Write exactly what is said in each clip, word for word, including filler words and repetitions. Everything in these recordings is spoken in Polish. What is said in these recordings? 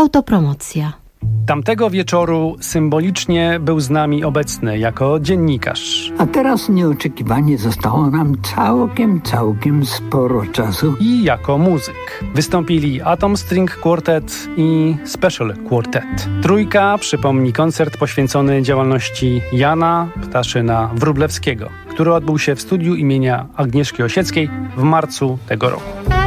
Autopromocja. Tamtego wieczoru symbolicznie był z nami obecny jako dziennikarz. A teraz nieoczekiwanie zostało nam całkiem, całkiem sporo czasu. I jako muzyk. Wystąpili Atom String Quartet i Special Quartet. Trójka przypomni koncert poświęcony działalności Jana Ptaszyna-Wróblewskiego, który odbył się w studiu imienia Agnieszki Osieckiej w marcu tego roku.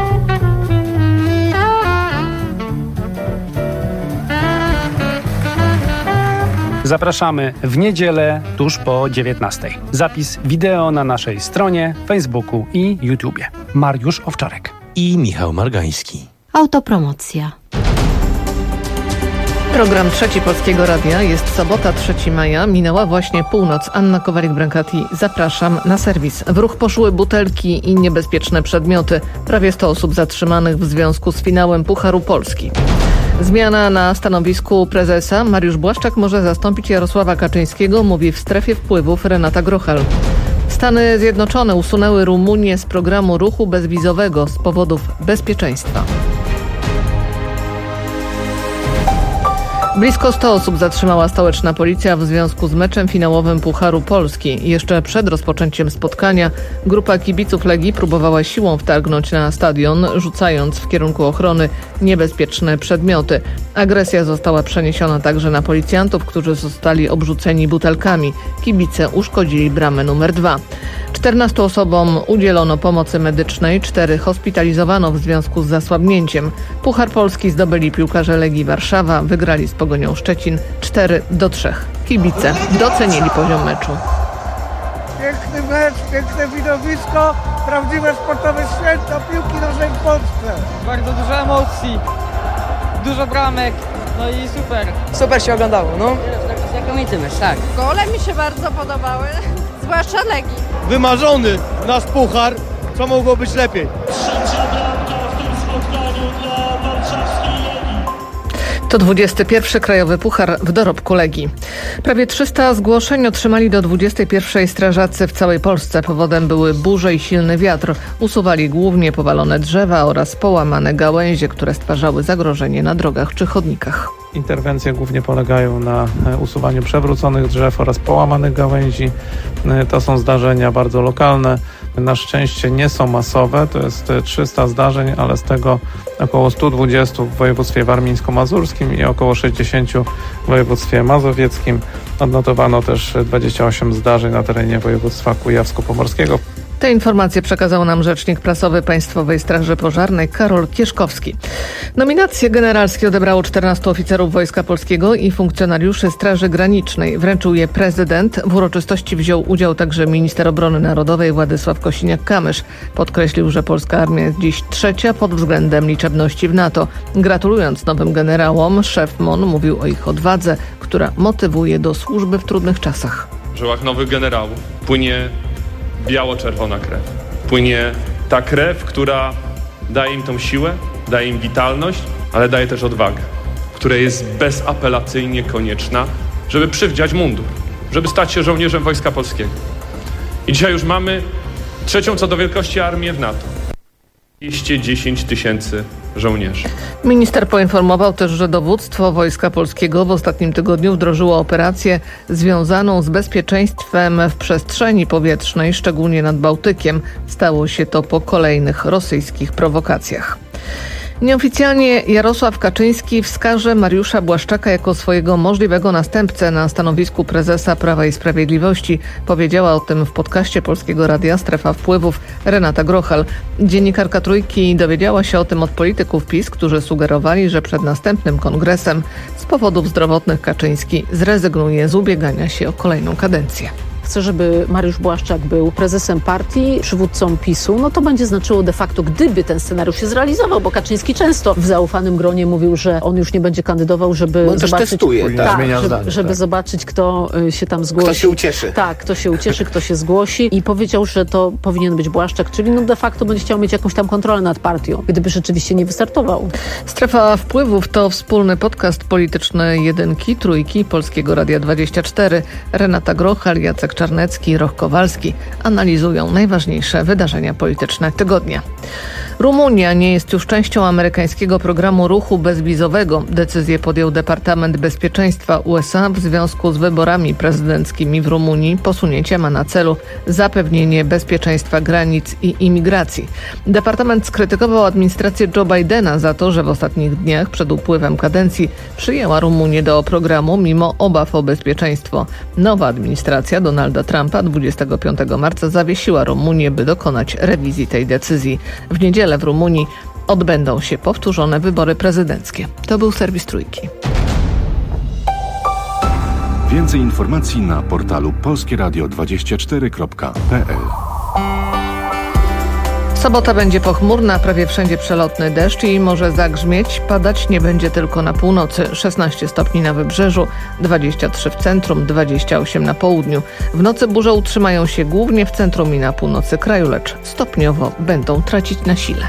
Zapraszamy w niedzielę tuż po dziewiętnastej. Zapis wideo na naszej stronie, Facebooku i YouTubie. Mariusz Owczarek i Michał Margański. Autopromocja. Program Trzeci Polskiego Radia. Jest sobota, trzeciego maja. Minęła właśnie północ. Anna Kowalik-Brankati. Zapraszam na serwis. W ruch poszły butelki i niebezpieczne przedmioty. Prawie sto osób zatrzymanych w związku z finałem Pucharu Polski. Zmiana na stanowisku prezesa. Mariusz Błaszczak może zastąpić Jarosława Kaczyńskiego, mówi w strefie wpływów Renata Grochal. Stany Zjednoczone usunęły Rumunię z programu ruchu bezwizowego z powodów bezpieczeństwa. Blisko sto osób zatrzymała stołeczna policja w związku z meczem finałowym Pucharu Polski. Jeszcze przed rozpoczęciem spotkania grupa kibiców Legii próbowała siłą wtargnąć na stadion, rzucając w kierunku ochrony niebezpieczne przedmioty. Agresja została przeniesiona także na policjantów, którzy zostali obrzuceni butelkami. Kibice uszkodzili bramę numer dwa. czternastu osobom udzielono pomocy medycznej, cztery hospitalizowano w związku z zasłabnięciem. Puchar Polski zdobyli piłkarze Legii Warszawa, wygrali z Pogonią Szczecin cztery do trzech. Kibice docenili poziom meczu. Piękny mecz, piękne widowisko, prawdziwe sportowe święto piłki nożnej w Polsce. Bardzo dużo emocji, dużo bramek, no i super. Super się oglądało, no. Znakomity mecz, tak. Gole mi się bardzo podobały, zwłaszcza Legii. Wymarzony nasz puchar, co mogło być lepiej? Trzecia bramka w tym spotkaniu dla warszawskiej Legii. To dwudziesty pierwszy Krajowy Puchar w dorobku Legii. Prawie trzysta zgłoszeń otrzymali do dwudziestej pierwszej strażacy w całej Polsce. Powodem były burze i silny wiatr. Usuwali głównie powalone drzewa oraz połamane gałęzie, które stwarzały zagrożenie na drogach czy chodnikach. Interwencje głównie polegają na usuwaniu przewróconych drzew oraz połamanych gałęzi. To są zdarzenia bardzo lokalne. Na szczęście nie są masowe, to jest trzysta zdarzeń, ale z tego około sto dwadzieścia w województwie warmińsko-mazurskim i około sześćdziesiąt w województwie mazowieckim. Odnotowano też dwadzieścia osiem zdarzeń na terenie województwa kujawsko-pomorskiego. Te informacje przekazał nam rzecznik prasowy Państwowej Straży Pożarnej Karol Kieszkowski. Nominacje generalskie odebrało czternastu oficerów Wojska Polskiego i funkcjonariuszy Straży Granicznej. Wręczył je prezydent. W uroczystości wziął udział także minister obrony narodowej Władysław Kosiniak-Kamysz. Podkreślił, że polska armia jest dziś trzecia pod względem liczebności w NATO. Gratulując nowym generałom, szef M O N mówił o ich odwadze, która motywuje do służby w trudnych czasach. W żyłach nowych generałów płynie biało-czerwona krew. Płynie ta krew, która daje im tą siłę, daje im witalność, ale daje też odwagę, która jest bezapelacyjnie konieczna, żeby przywdziać mundur, żeby stać się żołnierzem Wojska Polskiego. I dzisiaj już mamy trzecią co do wielkości armię w NATO. dwieście dziesięć tysięcy żołnierzy. Minister poinformował też, że dowództwo Wojska Polskiego w ostatnim tygodniu wdrożyło operację związaną z bezpieczeństwem w przestrzeni powietrznej, szczególnie nad Bałtykiem. Stało się to po kolejnych rosyjskich prowokacjach. Nieoficjalnie Jarosław Kaczyński wskaże Mariusza Błaszczaka jako swojego możliwego następcę na stanowisku prezesa Prawa i Sprawiedliwości. Powiedziała o tym w podcaście Polskiego Radia Strefa Wpływów Renata Grochal. Dziennikarka Trójki dowiedziała się o tym od polityków PiS, którzy sugerowali, że przed następnym kongresem z powodów zdrowotnych Kaczyński zrezygnuje z ubiegania się o kolejną kadencję. Chce, żeby Mariusz Błaszczak był prezesem partii, przywódcą PiSu, no to będzie znaczyło de facto, gdyby ten scenariusz się zrealizował, bo Kaczyński często w zaufanym gronie mówił, że on już nie będzie kandydował, żeby on zobaczyć, testuje, tak, tak, zmienia żeby, zdanie, żeby tak. zobaczyć, kto się tam zgłosi. Kto się ucieszy. Tak, kto się ucieszy, kto się zgłosi i powiedział, że to powinien być Błaszczak, czyli no de facto będzie chciał mieć jakąś tam kontrolę nad partią, gdyby rzeczywiście nie wystartował. Strefa Wpływów to wspólny podcast polityczny Jedynki, Trójki, Polskiego Radia dwadzieścia cztery. Renata Grochal, Jacek Czarnecki, Roch Kowalski analizują najważniejsze wydarzenia polityczne tygodnia. Rumunia nie jest już częścią amerykańskiego programu ruchu bezwizowego. Decyzję podjął Departament Bezpieczeństwa U S A w związku z wyborami prezydenckimi w Rumunii. Posunięcie ma na celu zapewnienie bezpieczeństwa granic i imigracji. Departament skrytykował administrację Joe Bidena za to, że w ostatnich dniach przed upływem kadencji przyjęła Rumunię do programu mimo obaw o bezpieczeństwo. Nowa administracja Donalda Trumpa dwudziestego piątego marca zawiesiła Rumunię, by dokonać rewizji tej decyzji. W niedzielę w Rumunii odbędą się powtórzone wybory prezydenckie. To był serwis Trójki. Więcej informacji na portalu polskie radio dwadzieścia cztery kropka p l. Sobota będzie pochmurna, prawie wszędzie przelotny deszcz i może zagrzmieć. Padać nie będzie tylko na północy. szesnaście stopni na wybrzeżu, dwadzieścia trzy w centrum, dwadzieścia osiem na południu. W nocy burze utrzymają się głównie w centrum i na północy kraju, lecz stopniowo będą tracić na sile.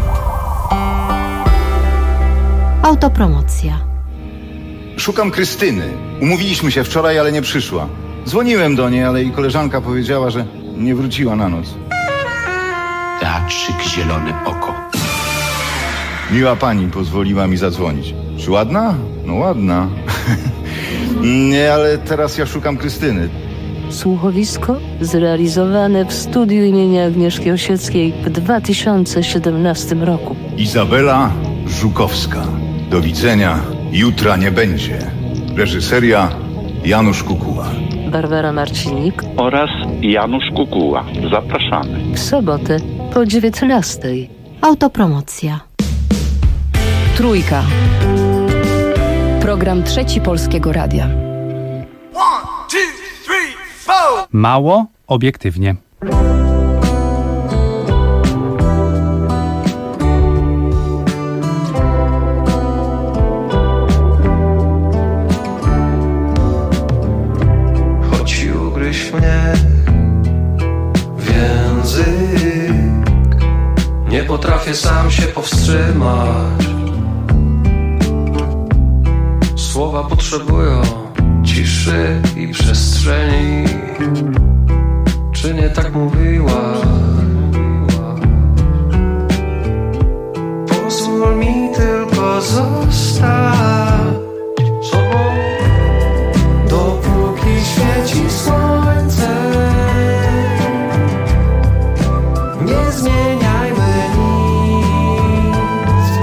Autopromocja. Szukam Krystyny. Umówiliśmy się wczoraj, ale nie przyszła. Dzwoniłem do niej, ale jej koleżanka powiedziała, że nie wróciła na noc. Teatrzyk Zielone Oko. Miła pani pozwoliła mi zadzwonić. Czy ładna? No ładna. Nie, ale teraz ja szukam Krystyny. Słuchowisko zrealizowane w studiu imienia Agnieszki Osieckiej w dwa tysiące siedemnastym roku. Izabela Żukowska. Do widzenia. Jutra nie będzie. Reżyseria Janusz Kukuła. Barbara Marcinik oraz Janusz Kukuła. Zapraszamy. W sobotę po dziewiętnastej. Autopromocja. Trójka. Program Trzeci Polskiego Radia. One, two, three, four. Mało obiektywnie. Mnie w język, nie potrafię sam się powstrzymać. Słowa potrzebują ciszy i przestrzeni. Czy nie tak mówiła? Pozwól mi tylko zostać sobą, dopóki świeci słońce. Nie zmieniajmy nic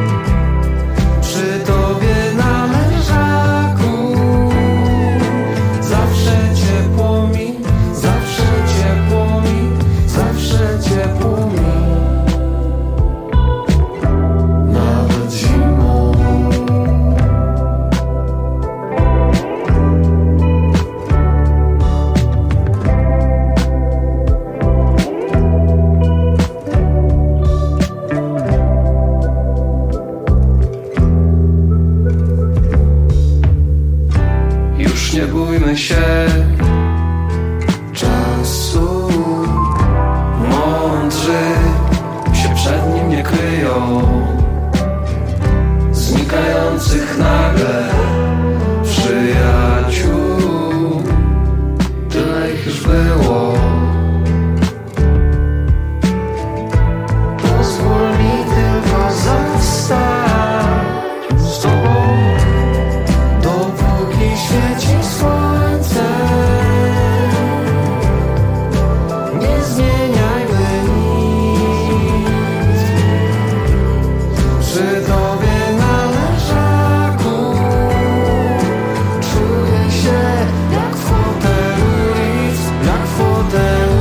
przy tobie na leżaku. Zawsze ciepło mi, zawsze ciepło mi, zawsze ciepło mi. Nawet zimą. Nie bójmy się czasu, mądrzy się przed nim nie kryją, znikających nagle przyjaciół, tyle ich już było. Pozwól mi tylko zostać z tobą, dopóki świeci słońce. Nie zmieniajmy nic przy tobie na leżaku. Czuję się jak w fotelu Ritz, jak w fotelu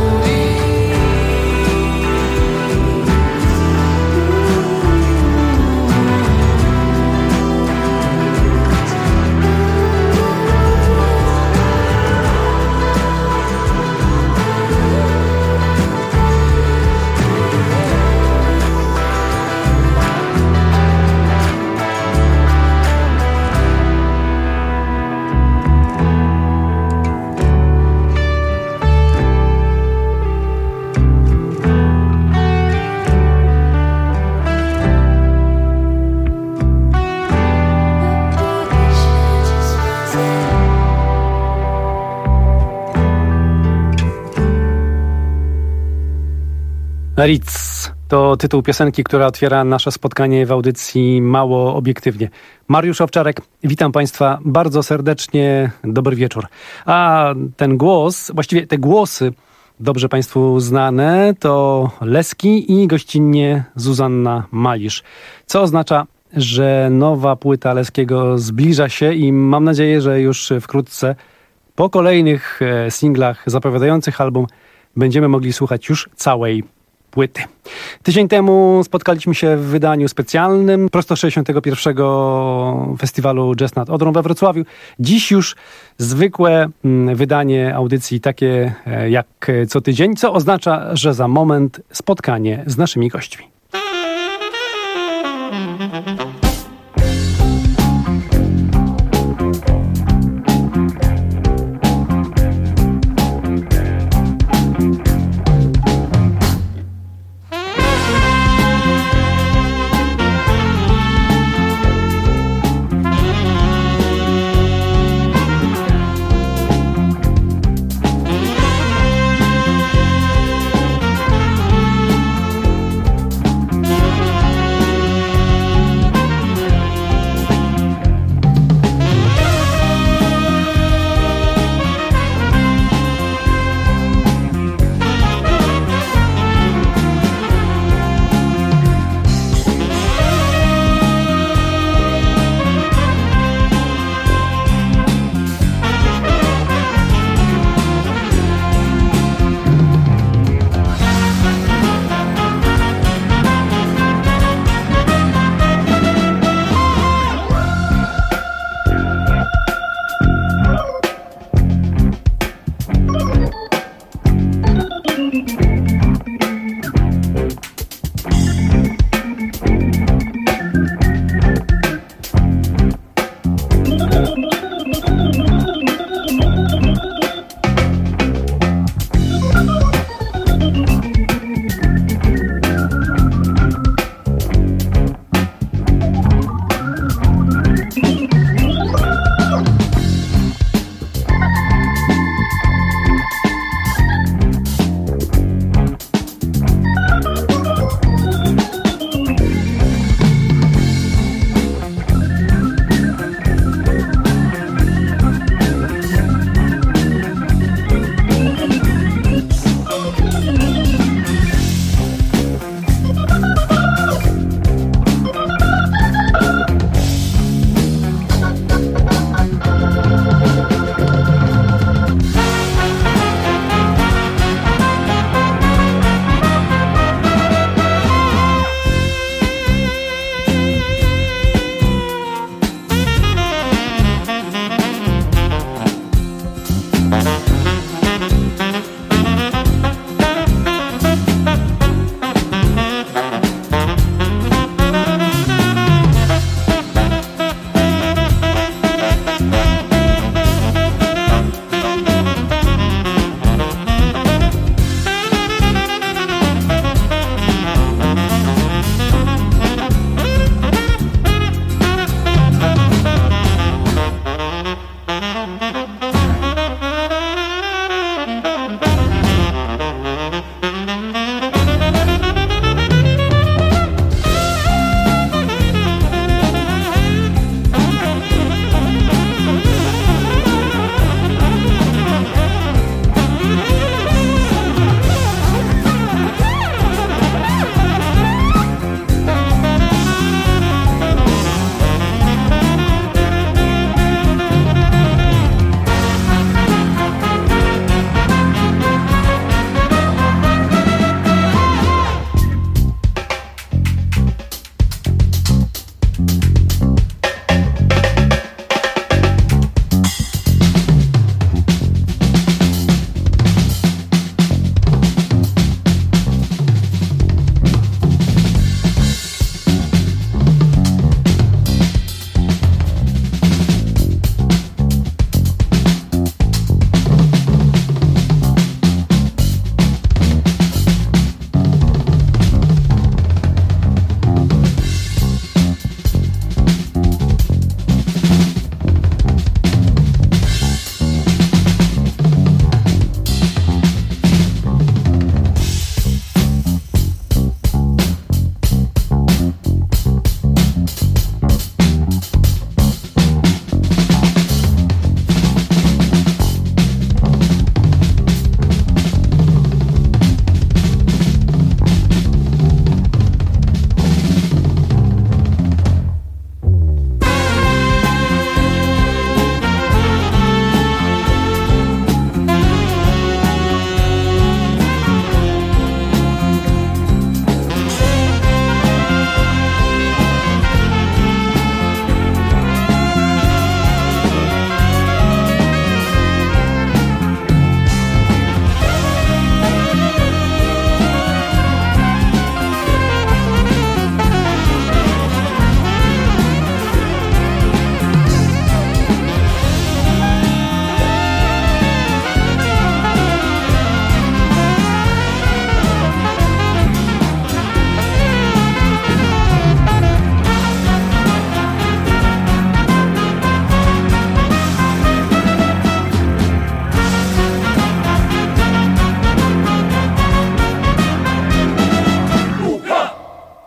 Ritz. To tytuł piosenki, która otwiera nasze spotkanie w audycji Mało Obiektywnie. Mariusz Owczarek, witam Państwa bardzo serdecznie, dobry wieczór. A ten głos, właściwie te głosy dobrze Państwu znane, to Leski i gościnnie Zuzanna Malisz. Co oznacza, że nowa płyta Leskiego zbliża się i mam nadzieję, że już wkrótce po kolejnych singlach zapowiadających album będziemy mogli słuchać już całej płyty. Tydzień temu spotkaliśmy się w wydaniu specjalnym prosto sześćdziesiątego pierwszego Festiwalu Jazz nad Odrą we Wrocławiu. Dziś już zwykłe wydanie audycji takie jak co tydzień, co oznacza, że za moment spotkanie z naszymi gośćmi.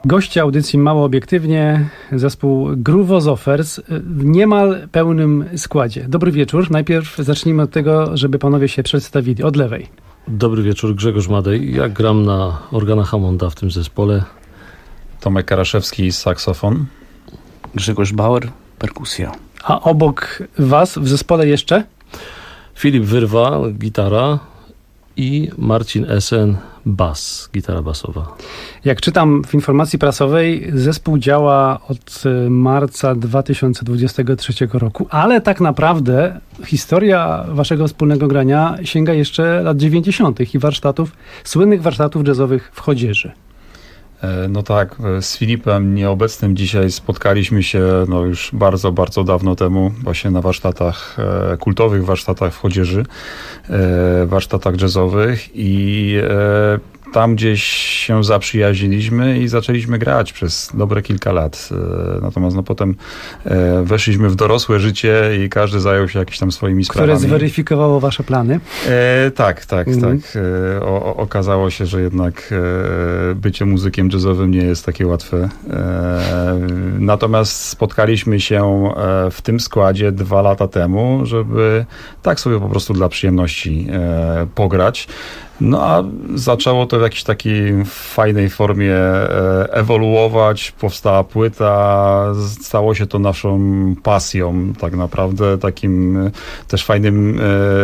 Goście audycji Mało Obiektywnie, zespół Groovozophers w niemal pełnym składzie. Dobry wieczór. Najpierw zacznijmy od tego, żeby panowie się przedstawili. Od lewej. Dobry wieczór, Grzegorz Madej. Ja gram na organach Hammonda w tym zespole. Tomek Karaszewski, saksofon. Grzegorz Bauer, perkusja. A obok was w zespole jeszcze? Filip Wyrwa, gitara i Marcin Essen, bas, gitara basowa. Jak czytam w informacji prasowej, zespół działa od marca dwa tysiące dwudziestego trzeciego roku, ale tak naprawdę historia waszego wspólnego grania sięga jeszcze lat dziewięćdziesiątych i warsztatów, słynnych warsztatów jazzowych w Chodzieży. No tak, z Filipem nieobecnym dzisiaj spotkaliśmy się no już bardzo, bardzo dawno temu właśnie na warsztatach, kultowych warsztatach w Chodzieży, warsztatach jazzowych i tam gdzieś się zaprzyjaźniliśmy i zaczęliśmy grać przez dobre kilka lat. Natomiast no potem weszliśmy w dorosłe życie i każdy zajął się jakimiś tam swoimi sprawami. Które zweryfikowało wasze plany? E, tak, tak, mhm. tak. E, o, okazało się, że jednak e, bycie muzykiem jazzowym nie jest takie łatwe. E, natomiast spotkaliśmy się w tym składzie dwa lata temu, żeby tak sobie po prostu dla przyjemności e, pograć. No a zaczęło to w jakiejś takiej fajnej formie ewoluować, powstała płyta, stało się to naszą pasją tak naprawdę, takim też fajnym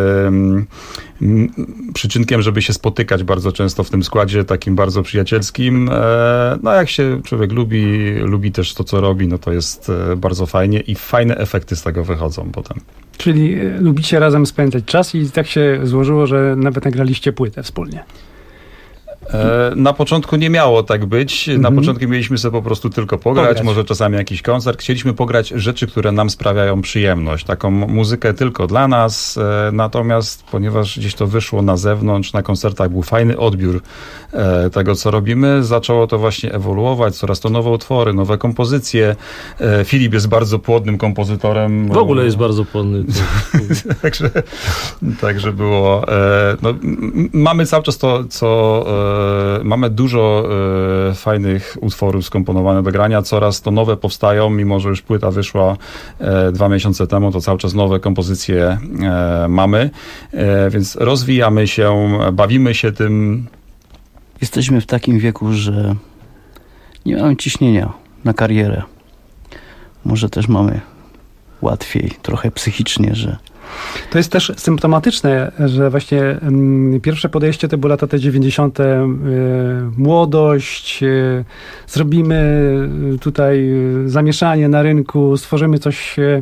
e, przyczynkiem, żeby się spotykać bardzo często w tym składzie, takim bardzo przyjacielskim. E, no jak się człowiek lubi, lubi też to, co robi, no to jest bardzo fajnie i fajne efekty z tego wychodzą potem. Czyli lubicie razem spędzać czas i tak się złożyło, że nawet nagraliście płytę wspólnie. Na początku nie miało tak być. Na mm-hmm. początku mieliśmy sobie po prostu tylko pograć, pograć, może czasami jakiś koncert. Chcieliśmy pograć rzeczy, które nam sprawiają przyjemność. Taką muzykę tylko dla nas. Natomiast ponieważ gdzieś to wyszło na zewnątrz, na koncertach był fajny odbiór tego, co robimy, zaczęło to właśnie ewoluować. Coraz to nowe utwory, nowe kompozycje. Filip jest bardzo płodnym kompozytorem. W ogóle jest bardzo płodny. także, także było... No, mamy cały czas to, co... Mamy dużo e, fajnych utworów skomponowanych do grania, coraz to nowe powstają, mimo że już płyta wyszła e, dwa miesiące temu, to cały czas nowe kompozycje e, mamy, e, więc rozwijamy się, bawimy się tym. Jesteśmy w takim wieku, że nie mamy ciśnienia na karierę. Może też mamy łatwiej, trochę psychicznie, że to jest też symptomatyczne, że właśnie um, pierwsze podejście to były lata te dziewięćdziesiąte. Y, młodość, y, zrobimy tutaj zamieszanie na rynku, stworzymy coś, y,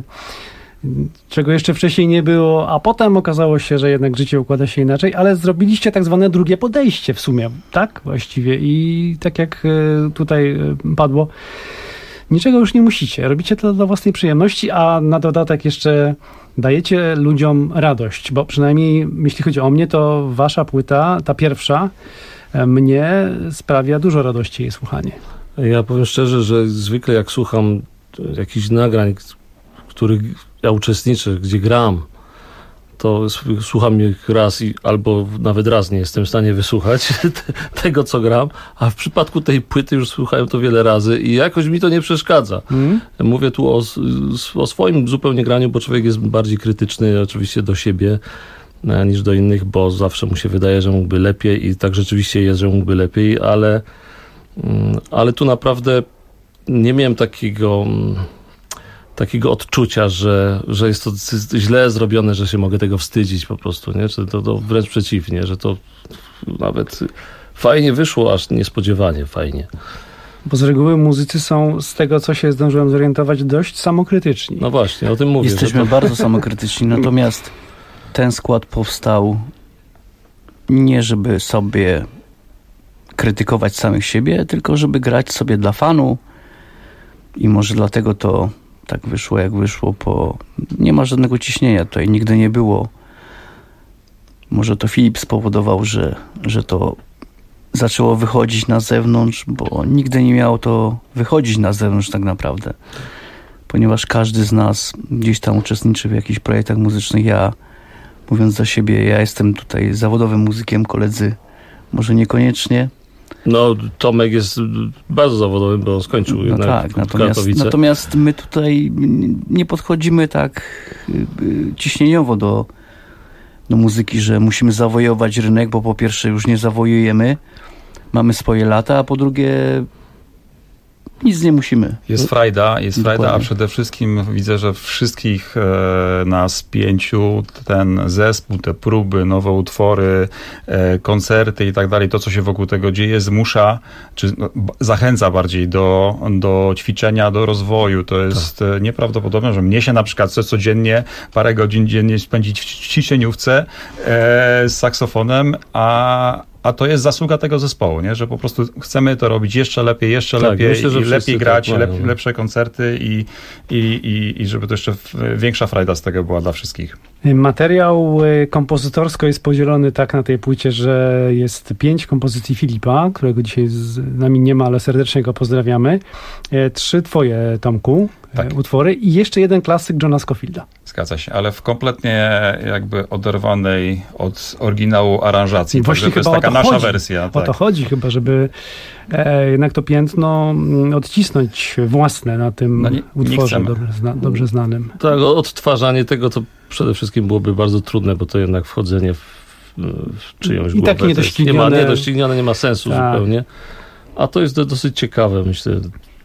czego jeszcze wcześniej nie było, a potem okazało się, że jednak życie układa się inaczej, ale zrobiliście tak zwane drugie podejście w sumie, tak? Właściwie i tak jak y, tutaj padło, niczego już nie musicie. Robicie to dla własnej przyjemności, a na dodatek jeszcze dajecie ludziom radość, bo przynajmniej jeśli chodzi o mnie, to wasza płyta, ta pierwsza, mnie sprawia dużo radości jej słuchanie. Ja powiem szczerze, że zwykle jak słucham jakichś nagrań, w których ja uczestniczę, gdzie gram, to słucham ich raz i albo nawet raz nie jestem w stanie wysłuchać tego, co gram, a w przypadku tej płyty już słuchałem to wiele razy i jakoś mi to nie przeszkadza. Mm. Mówię tu o, o swoim zupełnie graniu, bo człowiek jest bardziej krytyczny oczywiście do siebie niż do innych, bo zawsze mu się wydaje, że mógłby lepiej i tak rzeczywiście jest, że mógłby lepiej, ale, ale tu naprawdę nie miałem takiego... takiego odczucia, że, że jest to źle zrobione, że się mogę tego wstydzić po prostu, nie? Że to, to wręcz przeciwnie, że to nawet fajnie wyszło, aż niespodziewanie fajnie. Bo z reguły muzycy są, z tego co się zdążyłem zorientować, dość samokrytyczni. No właśnie, o tym mówię. Jesteśmy to... bardzo samokrytyczni, natomiast ten skład powstał nie żeby sobie krytykować samych siebie, tylko żeby grać sobie dla fanu i może dlatego to tak wyszło, jak wyszło, bo nie ma żadnego ciśnienia tutaj, nigdy nie było. Może to Filip spowodował, że, że to zaczęło wychodzić na zewnątrz, bo nigdy nie miało to wychodzić na zewnątrz tak naprawdę. Ponieważ każdy z nas gdzieś tam uczestniczy w jakichś projektach muzycznych. Ja, mówiąc za siebie, ja jestem tutaj zawodowym muzykiem, koledzy może niekoniecznie, No, Tomek jest bardzo zawodowym, bo skończył no jednak tak, natomiast, natomiast my tutaj nie podchodzimy tak ciśnieniowo do, do muzyki, że musimy zawojować rynek, bo po pierwsze już nie zawojujemy, mamy swoje lata, a po drugie nic nie musimy. Jest frajda, jest Dokładnie. frajda, a przede wszystkim widzę, że wszystkich e, nas pięciu, ten zespół, te próby, nowe utwory, e, koncerty i tak dalej, to co się wokół tego dzieje, zmusza, czy no, zachęca bardziej do, do ćwiczenia, do rozwoju. To jest tak. nieprawdopodobne, że mnie się na przykład co codziennie, parę godzin dziennie spędzić w ćwiczeniówce e, z saksofonem, a A to jest zasługa tego zespołu, nie? Że po prostu chcemy to robić jeszcze lepiej, jeszcze tak, lepiej myślę, i lepiej grać, tak lep, lepsze koncerty i, i, i, i żeby to jeszcze większa frajda z tego była dla wszystkich. Materiał kompozytorsko jest podzielony tak na tej płycie, że jest pięć kompozycji Filipa, którego dzisiaj z nami nie ma, ale serdecznie go pozdrawiamy. Trzy twoje, Tomku, tak. utwory i jeszcze jeden klasyk Johna Scofielda. Zgadza się, ale w kompletnie jakby oderwanej od oryginału aranżacji. Właśnie to jest taka nasza chodzi. wersja. O tak. to chodzi chyba, żeby e, jednak to piętno odcisnąć własne na tym no nie, utworze nie dobrze, zna, dobrze znanym. Tak, odtwarzanie tego to przede wszystkim byłoby bardzo trudne, bo to jednak wchodzenie w, w czyjąś I głowę. Tak niedoścignione. Nie ma, niedoścignione, nie ma sensu tak. zupełnie. A to jest dosyć ciekawe, myślę.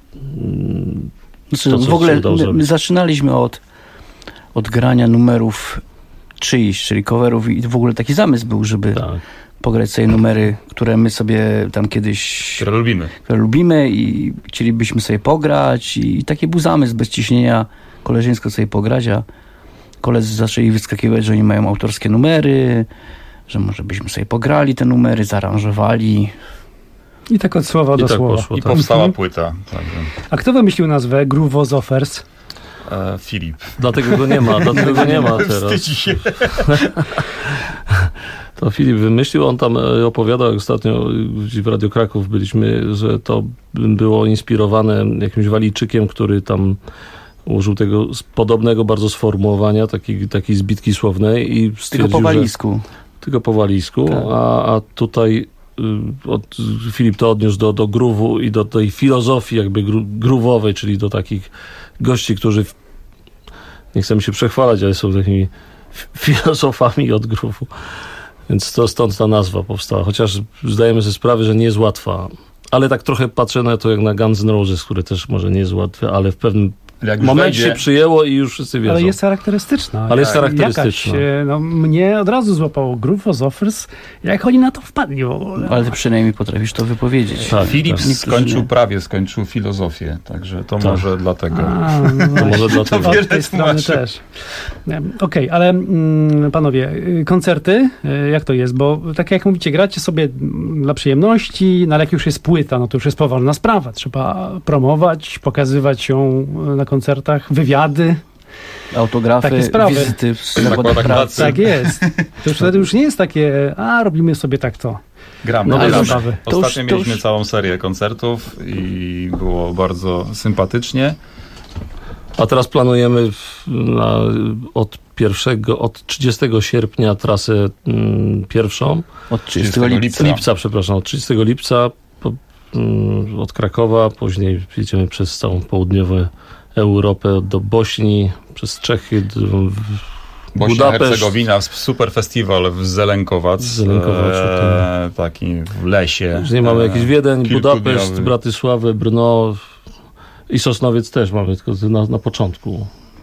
To, w ogóle my, my zaczynaliśmy od, od grania numerów czyichś, czyli coverów i w ogóle taki zamysł był, żeby tak. pograć sobie numery, które my sobie tam kiedyś... Które lubimy. Które lubimy i chcielibyśmy sobie pograć i taki był zamysł bez ciśnienia, koleżeńsko sobie pograć, a koledzy zaczęli wyskakiwać, że oni mają autorskie numery, że może byśmy sobie pograli te numery, zaaranżowali. I tak od słowa do I tak słowa. Poszło, I tak. powstała mhm. płyta. Także. A kto wymyślił nazwę Groovozophers? E, Filip. Dlatego go nie ma, dlatego go nie ma teraz. Wstydzi się. To Filip wymyślił, on tam opowiadał, jak ostatnio w Radio Kraków byliśmy, że to było inspirowane jakimś walijczykiem, który tam użył tego podobnego bardzo sformułowania, takiej, takiej zbitki słownej i stwierdził, tylko po walijsku. Że, tylko po walijsku, tak. a, a tutaj Od, Filip to odniósł do, do groove'u i do tej filozofii jakby groove'owej, czyli do takich gości, którzy w, nie chcemy się przechwalać, ale są takimi filozofami od groove'u. Więc to stąd ta nazwa powstała. Chociaż zdajemy sobie sprawę, że nie jest łatwa. Ale tak trochę patrzę na to jak na Guns N' Roses, które też może nie jest łatwe, ale w pewnym momencie się przyjęło i już wszyscy wiedzą. Ale jest charakterystyczna. Ale jest charakterystyczna. Jakaś, no, mnie od razu złapało Groovozophers, jak oni na to wpadli w ogóle. Ale ty przynajmniej potrafisz to wypowiedzieć. Tak, Filip tak. skończył prawie, skończył filozofię, także to tak. może dlatego. A, no to może dlatego. Od tej strony też. Okej, okay, ale mm, panowie, koncerty, jak to jest? Bo tak jak mówicie, gracie sobie dla przyjemności, no ale jak już jest płyta, no to już jest poważna sprawa. Trzeba promować, pokazywać ją na koncertach, wywiady, autografy, takie sprawy. Wizyty w zakładach pracy. Tak jest. To już wtedy już nie jest takie, a robimy sobie tak to. Gramy. No, gramy. gramy. Ostatnio już, mieliśmy już... całą serię koncertów i było bardzo sympatycznie. A teraz planujemy na, od pierwszego, od trzydziestego sierpnia trasę mm, pierwszą. Od trzydziestego lipca. Lipca, przepraszam, od trzydziestego lipca po, mm, od Krakowa, później jedziemy przez całą południową Europę do Bośni, przez Czechy, do Bośnia, Hercegowina, super festiwal w Zelenkowac, Zelenkowac e, taki w lesie. Później mamy jakiś Wiedeń, kilkudniowy. Budapeszt, Bratysławę, Brno i Sosnowiec też mamy, tylko na, na początku.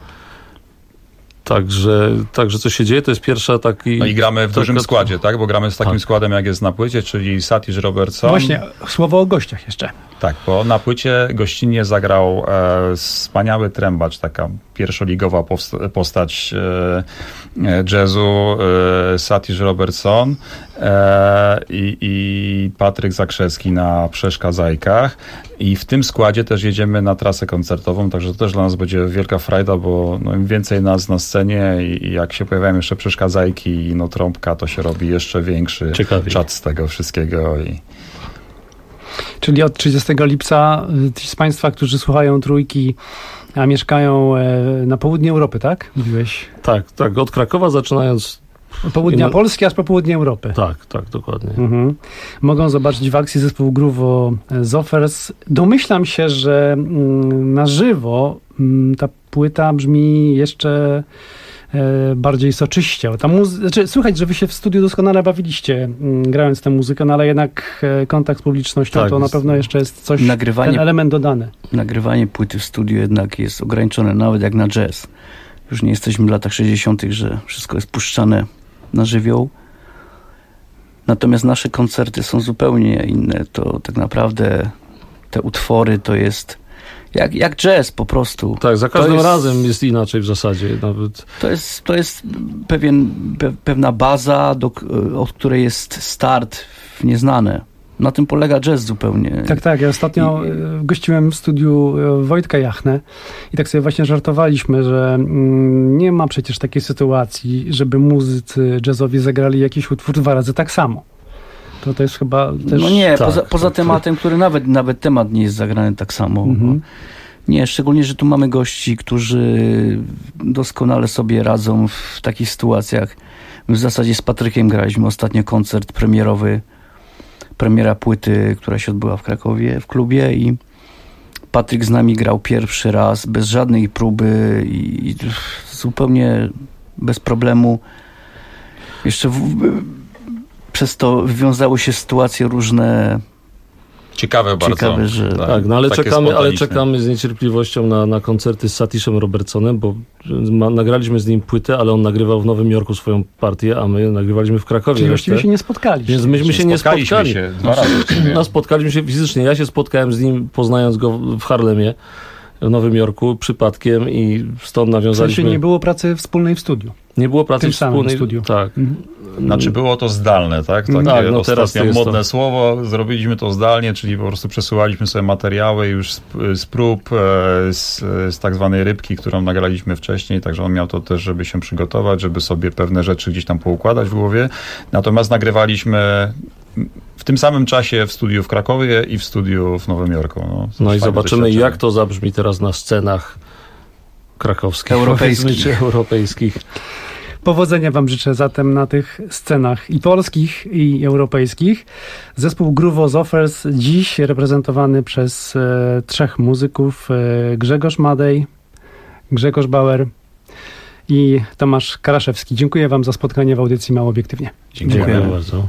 Także, także co się dzieje, to jest pierwsza taki... No i gramy w taka, dużym składzie, tak? Bo gramy z takim tak. składem, jak jest na płycie, czyli Satish Robertson. Właśnie, słowo o gościach jeszcze. Tak, bo na płycie gościnnie zagrał e, wspaniały trębacz, taka pierwszoligowa powsta- postać e, jazzu, e, Satish Robertson e, i, i Patryk Zakrzewski na przeszkadzajkach. I w tym składzie też jedziemy na trasę koncertową, także to też dla nas będzie wielka frajda, bo no, im więcej nas na scenie i, i jak się pojawiają jeszcze przeszkadzajki i no, trąbka, to się robi jeszcze większy Ciekawie. czat z tego wszystkiego. I... Czyli od trzydziestego lipca ci z Państwa, którzy słuchają Trójki, a mieszkają na południu Europy, tak? Mówiłeś? Tak, tak. Od Krakowa zaczynając Południa Polski aż po południe Europy. Tak, tak, dokładnie. Mhm. Mogą zobaczyć w akcji zespół Gruwo Zoffers. Domyślam się, że mm, na żywo mm, ta płyta brzmi jeszcze e, bardziej soczyście. Ta muzy- znaczy, słychać, że wy się w studiu doskonale bawiliście, mm, grając tę muzykę, no ale jednak e, kontakt z publicznością tak, to na pewno jeszcze jest coś, nagrywanie, ten element dodany. Nagrywanie płyty w studiu jednak jest ograniczone, nawet jak na jazz. Już nie jesteśmy w latach sześćdziesiątych, że wszystko jest puszczane na żywioł. Natomiast nasze koncerty są zupełnie inne. To tak naprawdę te utwory to jest jak, jak jazz po prostu. Tak, za każdym jest, razem jest inaczej w zasadzie. Nawet. To jest, to jest pewien, pe, pewna baza, do, od której jest start w nieznane. Na tym polega jazz zupełnie. Tak, tak. Ja ostatnio I... gościłem w studiu Wojtka Jachnę i tak sobie właśnie żartowaliśmy, że mm, nie ma przecież takiej sytuacji, żeby muzycy jazzowi zagrali jakiś utwór dwa razy tak samo. To, to jest chyba też... No nie, tak, poza, poza tak, tematem, który nawet, nawet temat nie jest zagrany tak samo. Mhm. Nie, szczególnie, że tu mamy gości, którzy doskonale sobie radzą w takich sytuacjach. My w zasadzie z Patrykiem graliśmy ostatnio koncert premierowy, premiera płyty, która się odbyła w Krakowie, w klubie i Patryk z nami grał pierwszy raz, bez żadnej próby i, i zupełnie bez problemu. Jeszcze w, przez to wywiązały się sytuacje różne. Ciekawe bardzo. Ciekawe, że tak, tak, no ale czekamy, ale czekamy z niecierpliwością na, na koncerty z Satiszem Robertsonem, bo ma, nagraliśmy z nim płytę, ale on nagrywał w Nowym Jorku swoją partię, a my nagrywaliśmy w Krakowie. Czyli właściwie się nie spotkaliśmy. Więc myśmy się nie spotkali. Się dwa razy. No, spotkaliśmy się fizycznie. Ja się spotkałem z nim, poznając go w Harlemie, w Nowym Jorku, przypadkiem i stąd nawiązaliśmy... W sensie nie było pracy wspólnej w studiu. Nie było pracy w tym wspólnej samym studiu. Tak. Mhm. Znaczy było to zdalne, tak? Takie tak, no ostatnio modne to... słowo. Zrobiliśmy to zdalnie, czyli po prostu przesyłaliśmy sobie materiały już z, z prób, z, z tak zwanej rybki, którą nagraliśmy wcześniej, także on miał to też, żeby się przygotować, żeby sobie pewne rzeczy gdzieś tam poukładać w głowie. Natomiast nagrywaliśmy w tym samym czasie w studiu w Krakowie i w studiu w Nowym Jorku. No, no i zobaczymy, jak to zabrzmi teraz na scenach krakowskich, europejskich. czy europejskich. Powodzenia wam życzę zatem na tych scenach i polskich, i europejskich. Zespół Gruwo Zoffers dziś reprezentowany przez e, trzech muzyków. E, Grzegorz Madej, Grzegorz Bauer i Tomasz Karaszewski. Dziękuję wam za spotkanie w audycji Mało Obiektywnie. Dziękuję, Dziękuję bardzo.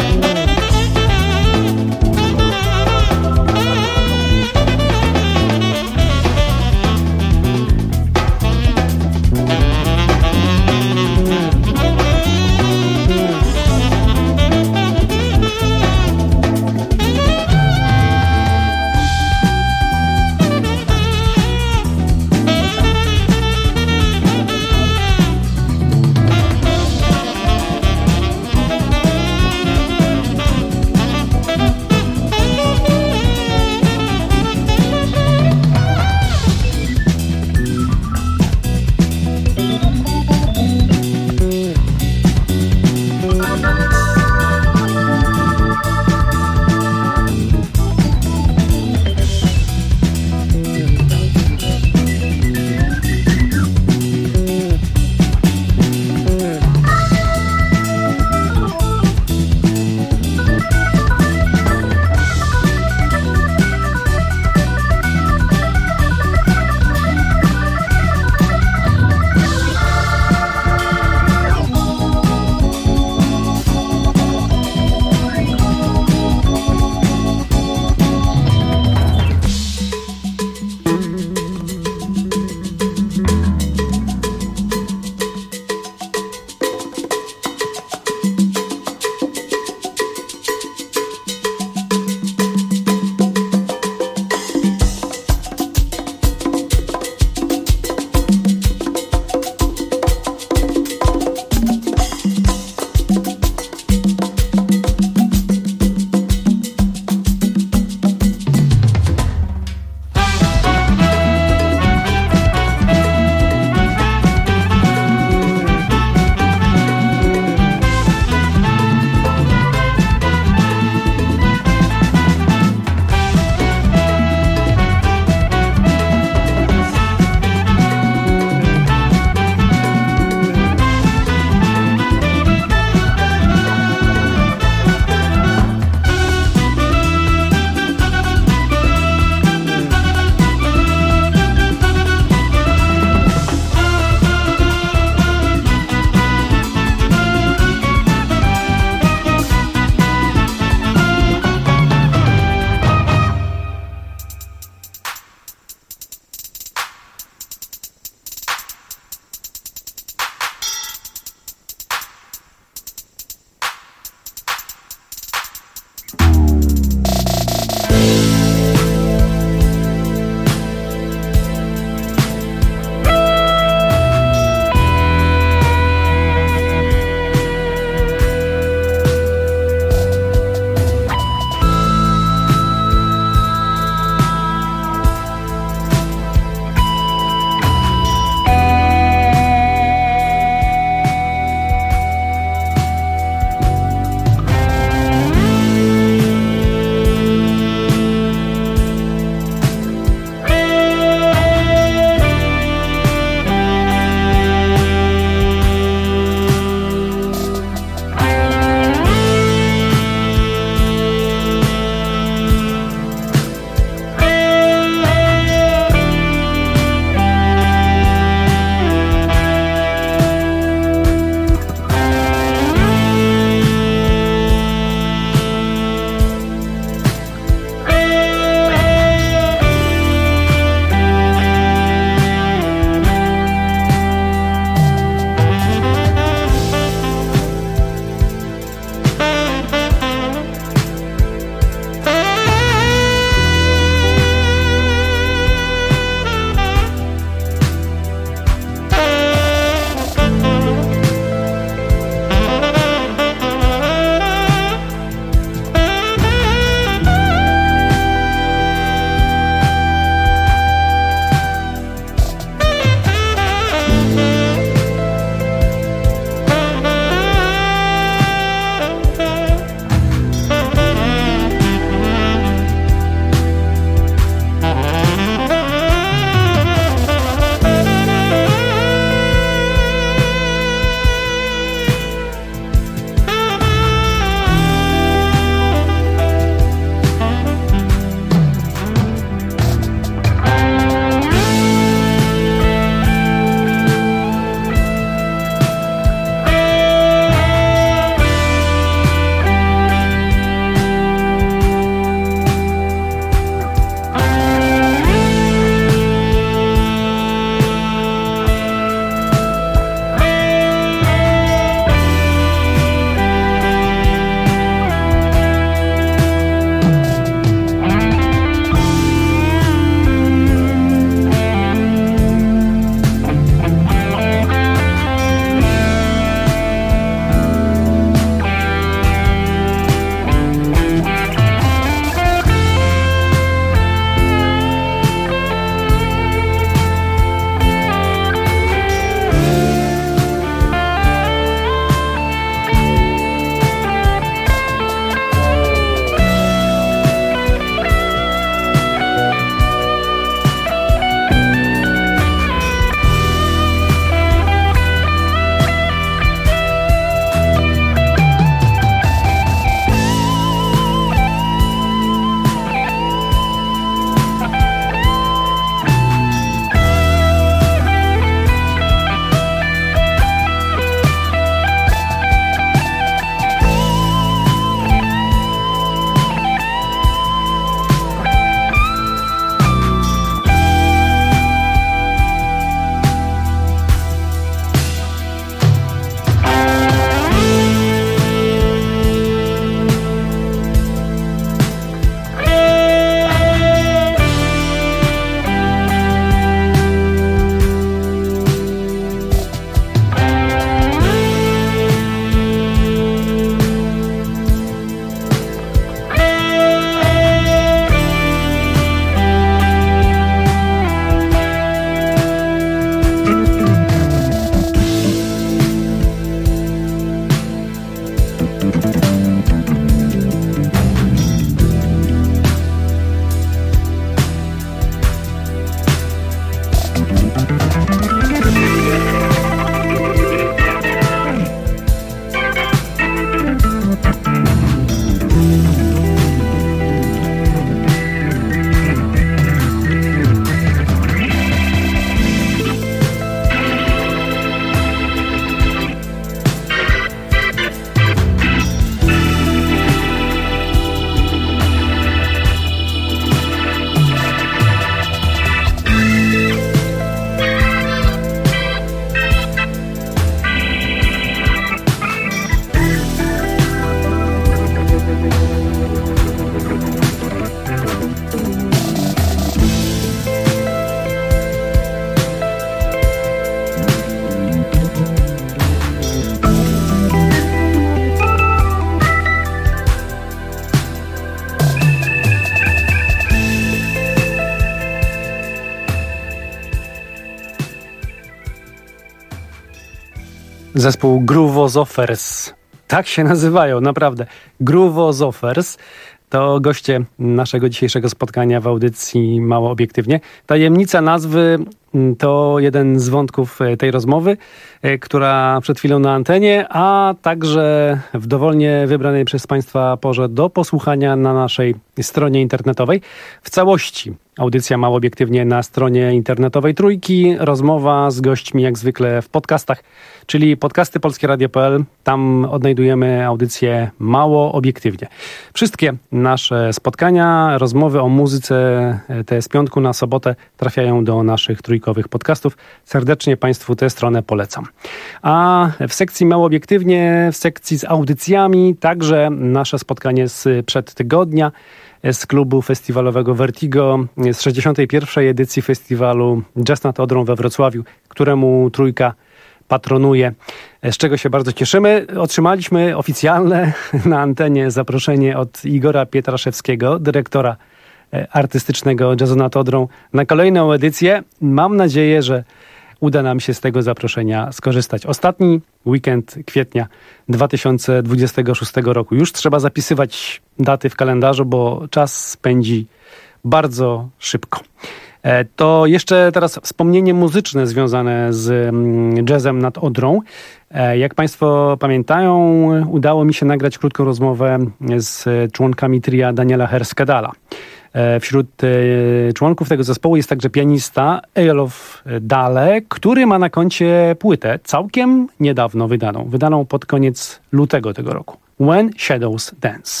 Zespół Groovozophers. Tak się nazywają, naprawdę. Groovozophers to goście naszego dzisiejszego spotkania w audycji Mało Obiektywnie. Tajemnica nazwy to jeden z wątków tej rozmowy, która przed chwilą na antenie, a także w dowolnie wybranej przez Państwa porze do posłuchania na naszej stronie internetowej. W całości audycja Mało Obiektywnie na stronie internetowej Trójki. Rozmowa z gośćmi jak zwykle w podcastach, czyli podcasty polskie radio kropka p l. Tam odnajdujemy audycję Mało Obiektywnie. Wszystkie nasze spotkania, rozmowy o muzyce, te z piątku na sobotę trafiają do naszych trójkowych podcastów. Serdecznie Państwu tę stronę polecam. A w sekcji Mało Obiektywnie, w sekcji z audycjami, także nasze spotkanie sprzed tygodnia z klubu festiwalowego Vertigo, z sześćdziesiątej pierwszej edycji festiwalu Jazz nad Odrą we Wrocławiu, któremu Trójka patronuje, z czego się bardzo cieszymy. Otrzymaliśmy oficjalne na antenie zaproszenie od Igora Pietraszewskiego, dyrektora artystycznego Jazzu nad Odrą, na kolejną edycję. Mam nadzieję, że uda nam się z tego zaproszenia skorzystać. Ostatni weekend kwietnia dwa tysiące dwudziestego szóstego roku. Już trzeba zapisywać daty w kalendarzu, bo czas spędzi bardzo szybko. To jeszcze teraz wspomnienie muzyczne związane z jazzem nad Odrą. Jak Państwo pamiętają, udało mi się nagrać krótką rozmowę z członkami tria Daniela Herskedala. Wśród członków tego zespołu jest także pianista Eyjólf Dale, który ma na koncie płytę całkiem niedawno wydaną. Wydaną pod koniec lutego tego roku. When Shadows Dance.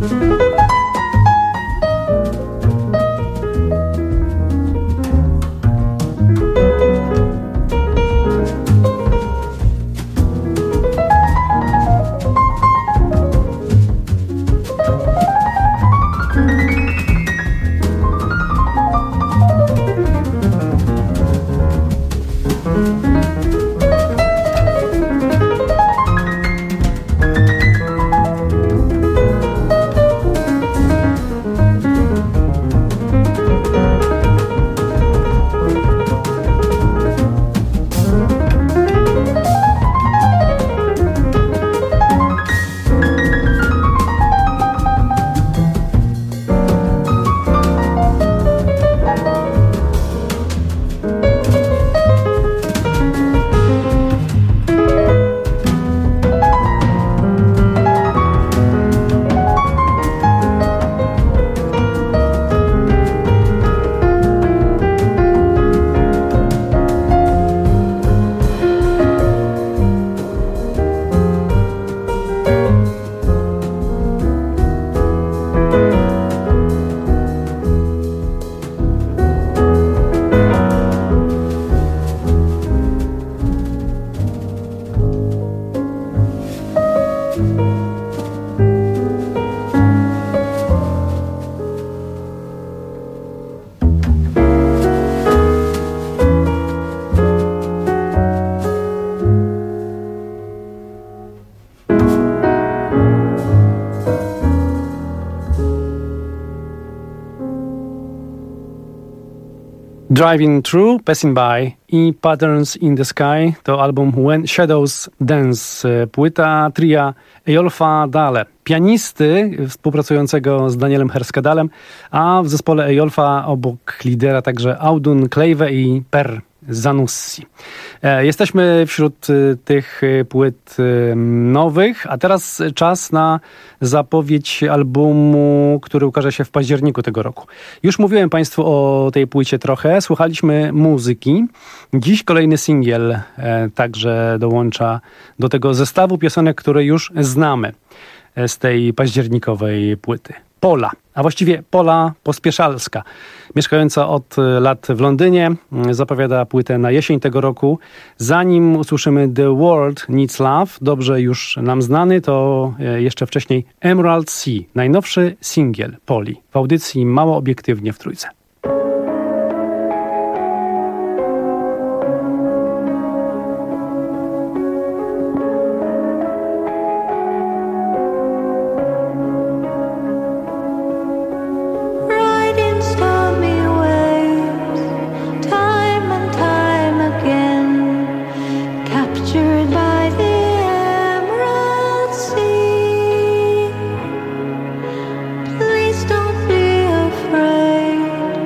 Driving Through, Passing By i Patterns in the Sky to album When Shadows Dance, płyta tria Eyjolfa Dale, pianisty współpracującego z Danielem Herskadalem, a w zespole Eyjolfa obok lidera także Audun Kleive i Per Zanussi. Jesteśmy wśród tych płyt nowych, a teraz czas na zapowiedź albumu, który ukaże się w październiku tego roku. Już mówiłem Państwu o tej płycie trochę, słuchaliśmy muzyki. Dziś kolejny singiel także dołącza do tego zestawu piosenek, które już znamy z tej październikowej płyty. Pola, a właściwie Pola Pospieszalska, mieszkająca od lat w Londynie, zapowiada płytę na jesień tego roku. Zanim usłyszymy The World Needs Love, dobrze już nam znany, to jeszcze wcześniej Emerald Sea, najnowszy singiel Poli, w audycji Mało Obiektywnie w Trójce. Please don't be afraid.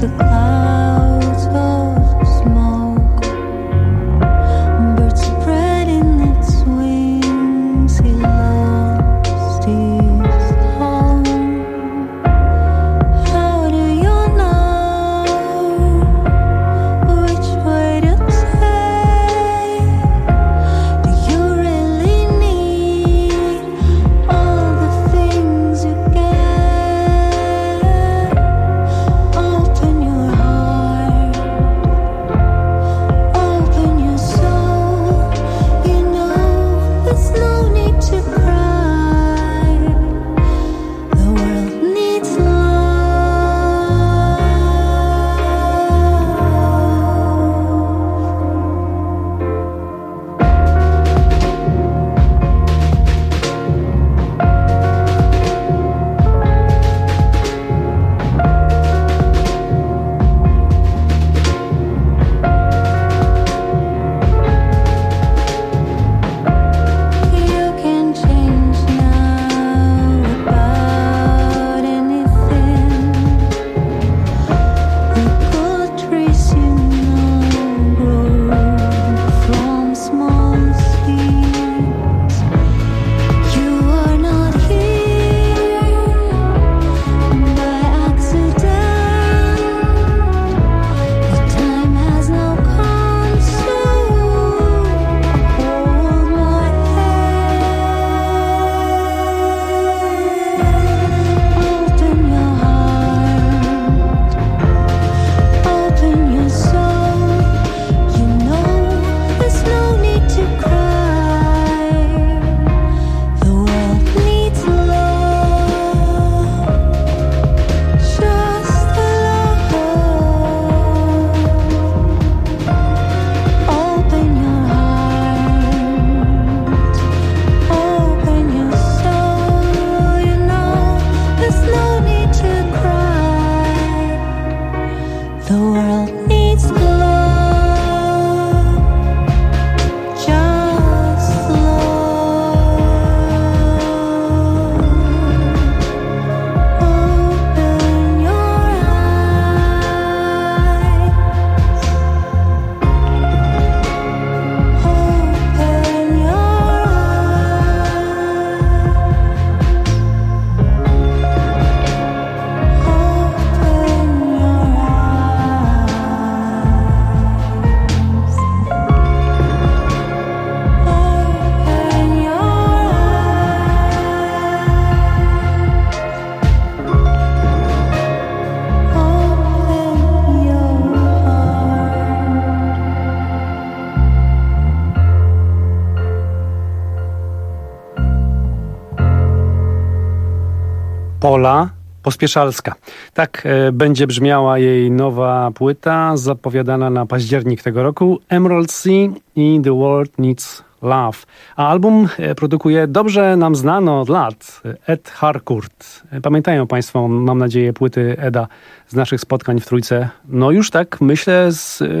Pola Pospieszalska. Tak e, będzie brzmiała jej nowa płyta, zapowiadana na październik tego roku. Emerald Sea i The World Needs Love. A album e, produkuje dobrze nam znany od lat Ed Harcourt. E, pamiętają Państwo, mam nadzieję, płyty Eda z naszych spotkań w Trójce. No już tak, myślę, z, e,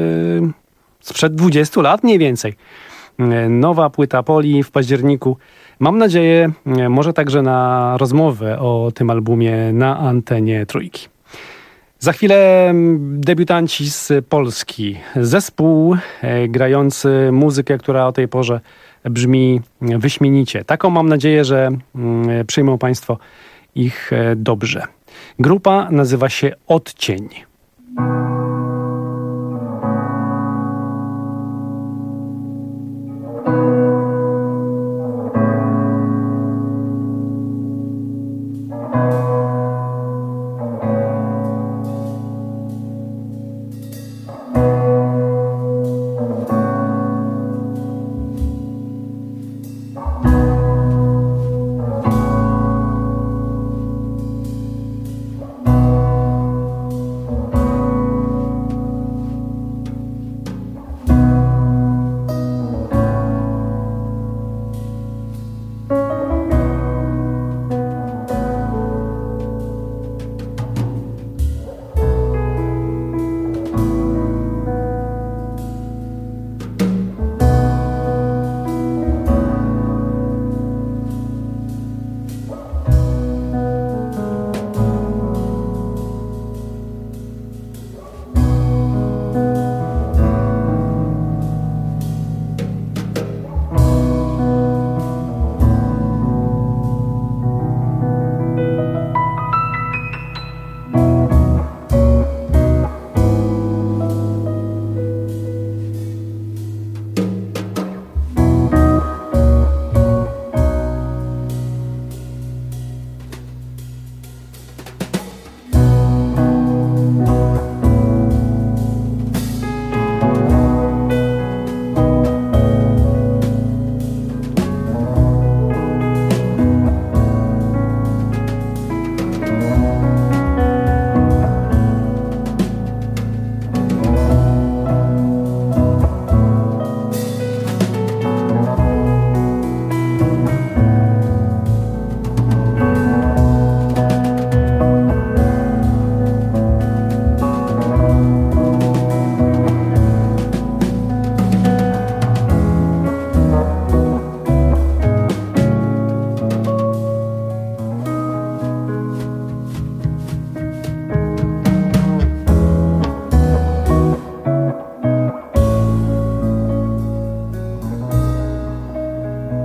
sprzed dwudziestu lat mniej więcej. E, nowa płyta Poli w październiku. Mam nadzieję, może także na rozmowę o tym albumie na antenie Trójki. Za chwilę debiutanci z Polski. Zespół grający muzykę, która o tej porze brzmi wyśmienicie. Taką mam nadzieję, że przyjmą Państwo ich dobrze. Grupa nazywa się Odcień.